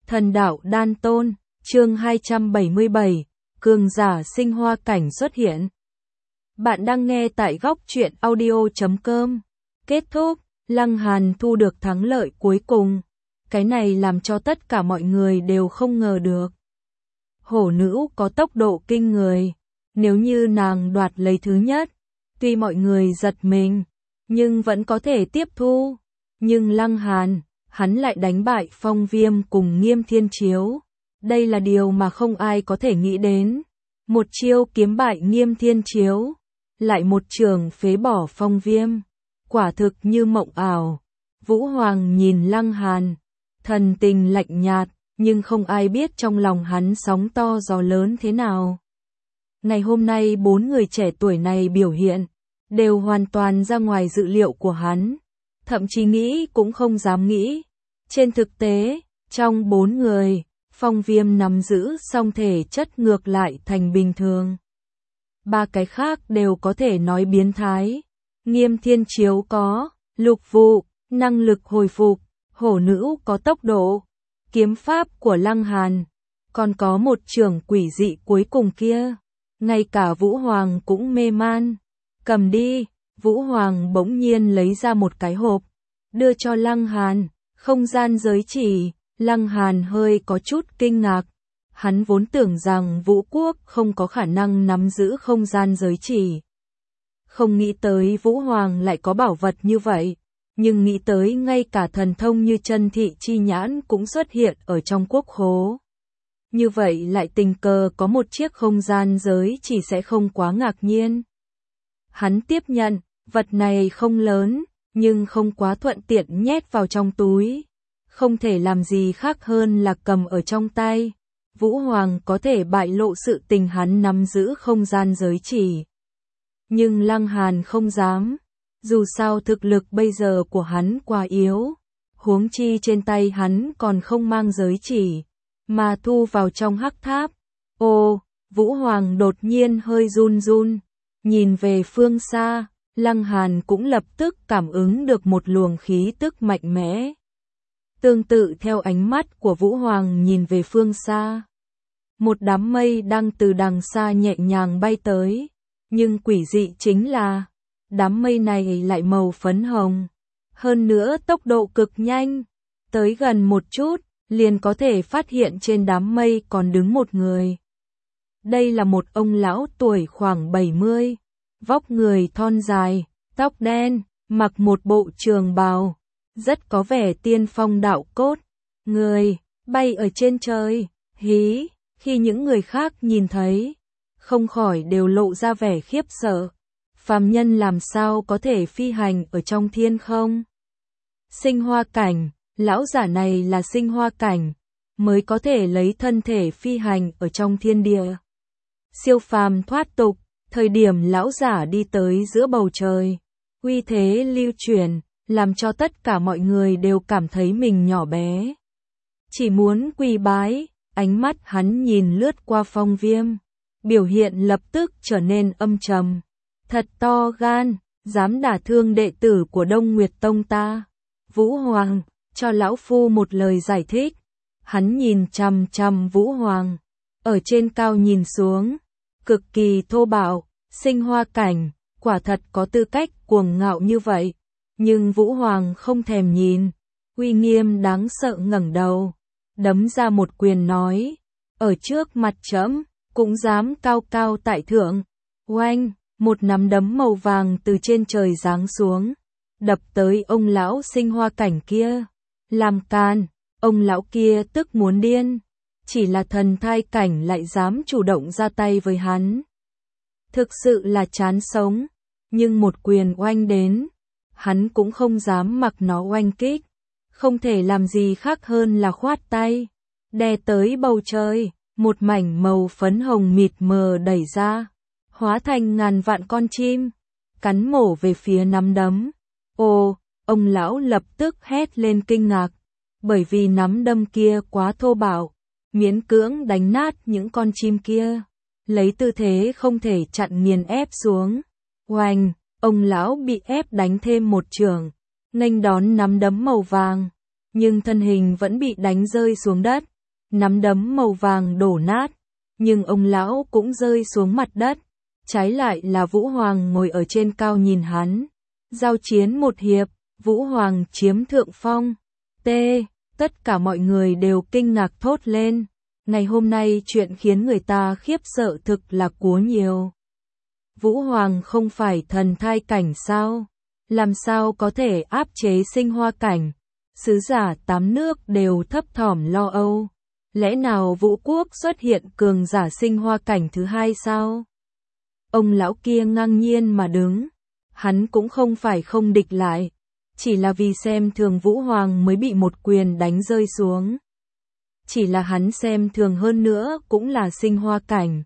Thần đạo đan tôn, chương 277, cường giả sinh hoa cảnh xuất hiện. Bạn đang nghe tại góc truyện audio.com. Kết thúc, Lăng Hàn thu được thắng lợi cuối cùng. Cái này làm cho tất cả mọi người đều không ngờ được. Hổ nữ có tốc độ kinh người. Nếu như nàng đoạt lấy thứ nhất, tuy mọi người giật mình, nhưng vẫn có thể tiếp thu. Nhưng Lăng Hàn, hắn lại đánh bại Phong Viêm cùng Nghiêm Thiên Chiếu. Đây là điều mà không ai có thể nghĩ đến. Một chiêu kiếm bại Nghiêm Thiên Chiếu, lại một trường phế bỏ Phong Viêm. Quả thực như mộng ảo. Vũ Hoàng nhìn Lăng Hàn, thần tình lạnh nhạt, nhưng không ai biết trong lòng hắn sóng to gió lớn thế nào. Ngày hôm nay 4 người trẻ tuổi này biểu hiện, đều hoàn toàn ra ngoài dự liệu của hắn. Thậm chí nghĩ cũng không dám nghĩ. Trên thực tế, trong 4 người, Phong Viêm nắm giữ song thể chất ngược lại thành bình thường. 3 cái khác đều có thể nói biến thái. Nghiêm Thiên Chiếu có lục vụ, năng lực hồi phục, hổ nữ có tốc độ, kiếm pháp của Lăng Hàn, còn có một trường quỷ dị cuối cùng kia. Ngay cả Vũ Hoàng cũng mê man. Cầm đi. Vũ Hoàng bỗng nhiên lấy ra một cái hộp, đưa cho Lăng Hàn, không gian giới chỉ. Lăng Hàn hơi có chút kinh ngạc. Hắn vốn tưởng rằng Vũ Quốc không có khả năng nắm giữ không gian giới chỉ. Không nghĩ tới Vũ Hoàng lại có bảo vật như vậy, nhưng nghĩ tới ngay cả thần thông như chân thị chi nhãn cũng xuất hiện ở trong quốc khố. Như vậy lại tình cờ có một chiếc không gian giới chỉ sẽ không quá ngạc nhiên. Hắn tiếp nhận, vật này không lớn, nhưng không quá thuận tiện nhét vào trong túi. Không thể làm gì khác hơn là cầm ở trong tay. Vũ Hoàng có thể bại lộ sự tình hắn nắm giữ không gian giới chỉ. Nhưng Lăng Hàn không dám. Dù sao thực lực bây giờ của hắn quá yếu. Huống chi trên tay hắn còn không mang giới chỉ, mà thu vào trong hắc tháp. Ô, Vũ Hoàng đột nhiên hơi run run. Nhìn về phương xa, Lăng Hàn cũng lập tức cảm ứng được một luồng khí tức mạnh mẽ. Tương tự theo ánh mắt của Vũ Hoàng nhìn về phương xa. Một đám mây đang từ đằng xa nhẹ nhàng bay tới. Nhưng quỷ dị chính là, đám mây này lại màu phấn hồng. Hơn nữa tốc độ cực nhanh. Tới gần một chút, liền có thể phát hiện trên đám mây còn đứng một người. Đây là một ông lão tuổi khoảng 70. Vóc người thon dài, tóc đen, mặc một bộ trường bào. Rất có vẻ tiên phong đạo cốt. Người bay ở trên trời, hí. Khi những người khác nhìn thấy, không khỏi đều lộ ra vẻ khiếp sợ. Phàm nhân làm sao có thể phi hành ở trong thiên không? Sinh hoa cảnh, lão giả này là sinh hoa cảnh, mới có thể lấy thân thể phi hành ở trong thiên địa. Siêu phàm thoát tục, thời điểm lão giả đi tới giữa bầu trời, uy thế lưu truyền, làm cho tất cả mọi người đều cảm thấy mình nhỏ bé. Chỉ muốn quỳ bái, ánh mắt hắn nhìn lướt qua Phong Viêm, biểu hiện lập tức trở nên âm trầm. Thật to gan, dám đả thương đệ tử của Đông Nguyệt Tông ta. Vũ Hoàng, cho lão phu một lời giải thích. Hắn nhìn chằm chằm Vũ Hoàng, ở trên cao nhìn xuống, cực kỳ thô bạo, sinh hoa cảnh, quả thật có tư cách cuồng ngạo như vậy. Nhưng Vũ Hoàng không thèm nhìn, uy nghiêm đáng sợ ngẩng đầu, đấm ra một quyền nói, ở trước mặt trẫm cũng dám cao cao tại thượng. Oanh, một nắm đấm màu vàng từ trên trời giáng xuống, đập tới ông lão sinh hoa cảnh kia. Làm can, ông lão kia tức muốn điên, chỉ là thần thai cảnh lại dám chủ động ra tay với hắn. Thực sự là chán sống, nhưng một quyền oanh đến, hắn cũng không dám mặc nó oanh kích, không thể làm gì khác hơn là khoát tay, đè tới bầu trời, một mảnh màu phấn hồng mịt mờ đẩy ra, hóa thành ngàn vạn con chim, cắn mổ về phía nắm đấm. Ồ, ông lão lập tức hét lên kinh ngạc, bởi vì nắm đấm kia quá thô bạo, miễn cưỡng đánh nát những con chim kia, lấy tư thế không thể chặn nghiền ép xuống. Oanh! Ông lão bị ép đánh thêm một chưởng, nghênh đón nắm đấm màu vàng, nhưng thân hình vẫn bị đánh rơi xuống đất, nắm đấm màu vàng đổ nát, nhưng ông lão cũng rơi xuống mặt đất. Trái lại là Vũ Hoàng ngồi ở trên cao nhìn hắn. Giao chiến một hiệp, Vũ Hoàng chiếm thượng phong. Tất cả mọi người đều kinh ngạc thốt lên. Ngày hôm nay chuyện khiến người ta khiếp sợ thực là quá nhiều. Vũ Hoàng không phải thần thai cảnh sao? Làm sao có thể áp chế sinh hoa cảnh? Sứ giả 8 nước đều thấp thỏm lo âu. Lẽ nào Vũ Quốc xuất hiện cường giả sinh hoa cảnh thứ hai sao? Ông lão kia ngang nhiên mà đứng. Hắn cũng không phải không địch lại. Chỉ là vì xem thường Vũ Hoàng mới bị một quyền đánh rơi xuống. Chỉ là hắn xem thường hơn nữa cũng là sinh hoa cảnh.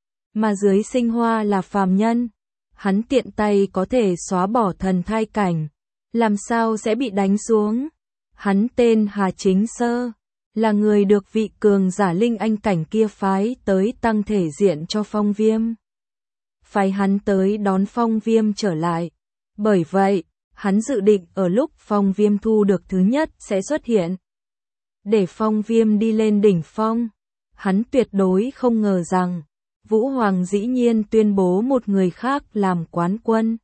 Mà dưới sinh hoa là phàm nhân. Hắn tiện tay có thể xóa bỏ thần thai cảnh. Làm sao sẽ bị đánh xuống? Hắn tên Hà Chính Sơ. Là người được vị cường giả linh anh cảnh kia phái tới tăng thể diện cho Phong Viêm. Phái hắn tới đón Phong Viêm trở lại. Bởi vậy, hắn dự định ở lúc Phong Viêm thu được thứ nhất sẽ xuất hiện. Để Phong Viêm đi lên đỉnh phong. Hắn tuyệt đối không ngờ rằng, Vũ Hoàng dĩ nhiên tuyên bố một người khác làm quán quân.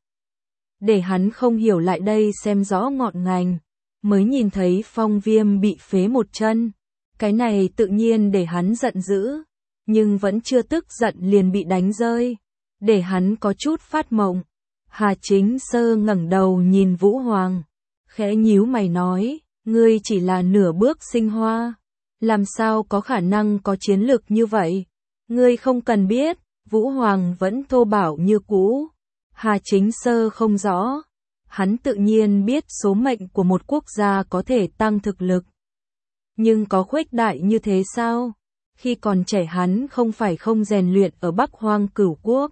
Để hắn không hiểu lại đây xem rõ ngọn ngành, mới nhìn thấy Phong Viêm bị phế một chân. Cái này tự nhiên để hắn giận dữ, nhưng vẫn chưa tức giận liền bị đánh rơi, để hắn có chút phát mộng. Hà Chính Sơ ngẩng đầu nhìn Vũ Hoàng, khẽ nhíu mày nói, ngươi chỉ là nửa bước sinh hoa, làm sao có khả năng có chiến lực như vậy? Ngươi không cần biết. Vũ Hoàng vẫn thô bạo như cũ. Hà Chính Sơ không rõ, hắn tự nhiên biết số mệnh của một quốc gia có thể tăng thực lực. Nhưng có khuếch đại như thế sao? Khi còn trẻ hắn không phải không rèn luyện ở Bắc Hoang Cửu Quốc.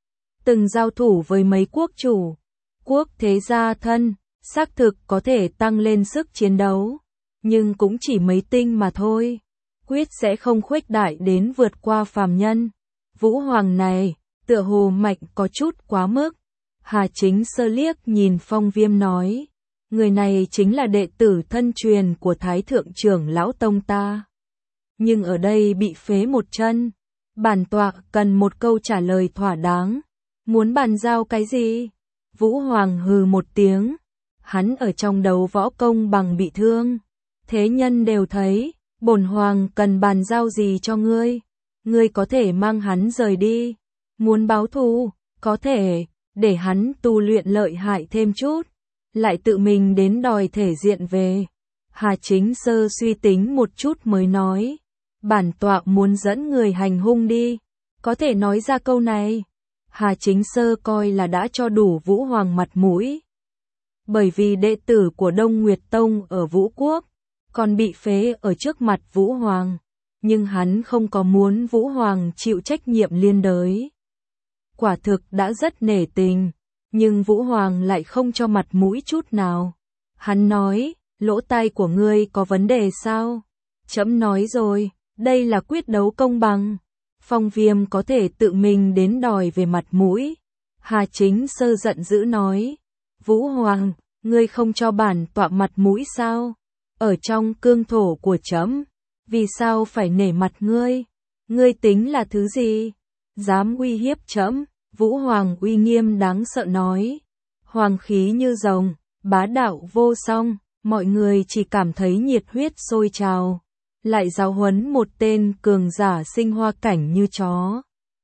Từng giao thủ với mấy quốc chủ, quốc thế gia thân, xác thực có thể tăng lên sức chiến đấu. Nhưng cũng chỉ mấy tinh mà thôi. Quyết sẽ không khuếch đại đến vượt qua phàm nhân. Vũ Hoàng này, tựa hồ mạch có chút quá mức. Hà Chính Sơ liếc nhìn Phong Viêm nói, người này chính là đệ tử thân truyền của Thái Thượng trưởng lão tông ta. Nhưng ở đây bị phế một chân. Bản tọa cần một câu trả lời thỏa đáng. Muốn bàn giao cái gì? Vũ Hoàng hừ một tiếng. Hắn ở trong đấu võ công bằng bị thương. Thế nhân đều thấy, bổn hoàng cần bàn giao gì cho ngươi? Ngươi có thể mang hắn rời đi. Muốn báo thù, có thể, để hắn tu luyện lợi hại thêm chút. Lại tự mình đến đòi thể diện về. Hà Chính Sơ suy tính một chút mới nói. Bản tọa muốn dẫn người hành hung đi. Có thể nói ra câu này. Hà Chính Sơ coi là đã cho đủ Vũ Hoàng mặt mũi. Bởi vì đệ tử của Đông Nguyệt Tông ở Vũ Quốc còn bị phế ở trước mặt Vũ Hoàng. Nhưng hắn không có muốn Vũ Hoàng chịu trách nhiệm liên đới. Quả thực đã rất nể tình. Nhưng Vũ Hoàng lại không cho mặt mũi chút nào. Hắn nói, lỗ tai của ngươi có vấn đề sao? Trẫm nói rồi, đây là quyết đấu công bằng. Phong Viêm có thể tự mình đến đòi về mặt mũi. Hà Chính Sơ giận dữ nói, Vũ Hoàng, ngươi không cho bản tọa mặt mũi sao? Ở trong cương thổ của trẫm, vì sao phải nể mặt ngươi? Ngươi tính là thứ gì? Dám uy hiếp trẫm? Vũ Hoàng uy nghiêm đáng sợ nói. Hoàng khí như rồng, bá đạo vô song, mọi người chỉ cảm thấy nhiệt huyết sôi trào. Lại giáo huấn một tên cường giả sinh hoa cảnh như chó.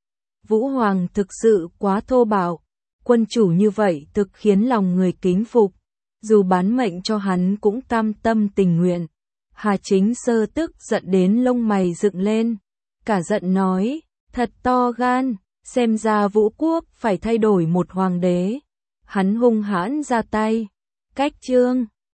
Vũ Hoàng thực sự quá thô bạo. Quân chủ như vậy thực khiến lòng người kính phục. Dù bán mệnh cho hắn cũng cam tâm tình nguyện. Hà Chính Sơ tức giận đến lông mày dựng lên. Cả giận nói, thật to gan, xem ra Vũ Quốc phải thay đổi một hoàng đế. Hắn hung hãn ra tay. Cách chương